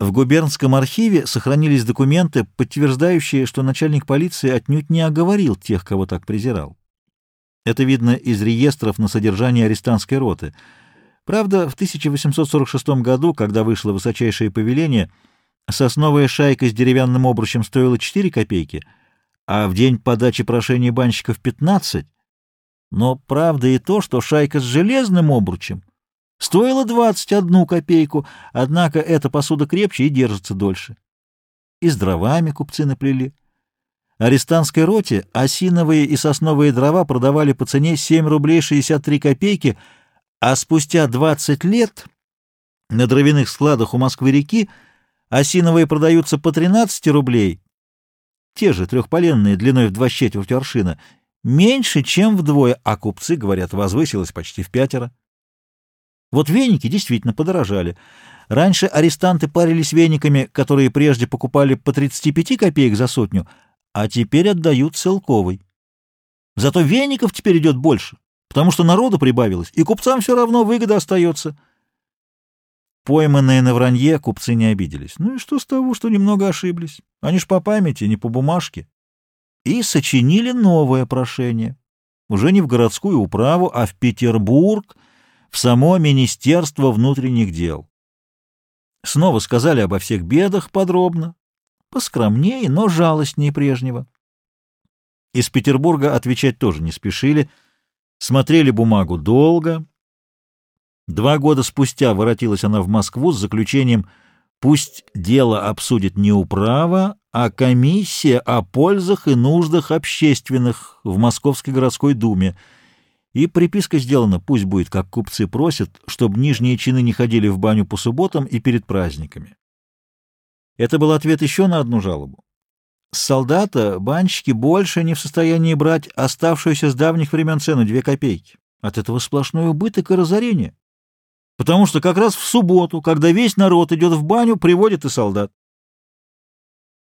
В губернском архиве сохранились документы, подтверждающие, что начальник полиции отнюдь не оговорил тех, кого так презирал. Это видно из реестров на содержание арестантской роты. Правда, в 1846 году, когда вышло высочайшее повеление, сосновая шайка с деревянным обручем стоила 4 копейки, а в день подачи прошения банщиков 15. Но правда и то, что шайка с железным обручем стоила 21 копейку, однако эта посуда крепче и держится дольше. И с дровами купцы наплели. Арестантской роте осиновые и сосновые дрова продавали по цене 7 рублей 63 копейки, а спустя 20 лет на дровяных складах у Москвы-реки осиновые продаются по 13 рублей, те же трехполенные длиной в 2/4 аршина, меньше, чем вдвое, а купцы, говорят, возвысилось почти в 5. Вот веники действительно подорожали. Раньше арестанты парились вениками, которые прежде покупали по 35 копеек за сотню, а теперь отдают целковый. Зато веников теперь идет больше, потому что народу прибавилось, и купцам все равно выгода остается. Пойманные на вранье купцы не обиделись. Ну и что с того, что немного ошиблись? Они ж по памяти, не по бумажке. И сочинили новое прошение. Уже не в городскую управу, а в Петербург, в само Министерство внутренних дел. Снова сказали обо всех бедах подробно, поскромнее, но жалостнее прежнего. Из Петербурга отвечать тоже не спешили, смотрели бумагу долго. 2 года спустя воротилась она в Москву с заключением: пусть дело обсудит не управа, а комиссия о пользах и нуждах общественных в Московской городской думе. И приписка сделана: пусть будет, как купцы просят, чтобы нижние чины не ходили в баню по субботам и перед праздниками. Это был ответ еще на одну жалобу. С солдата банщики больше не в состоянии брать оставшуюся с давних времен цену 2 копейки. От этого сплошной убыток и разорение. Потому что как раз в субботу, когда весь народ идет в баню, приводят и солдат.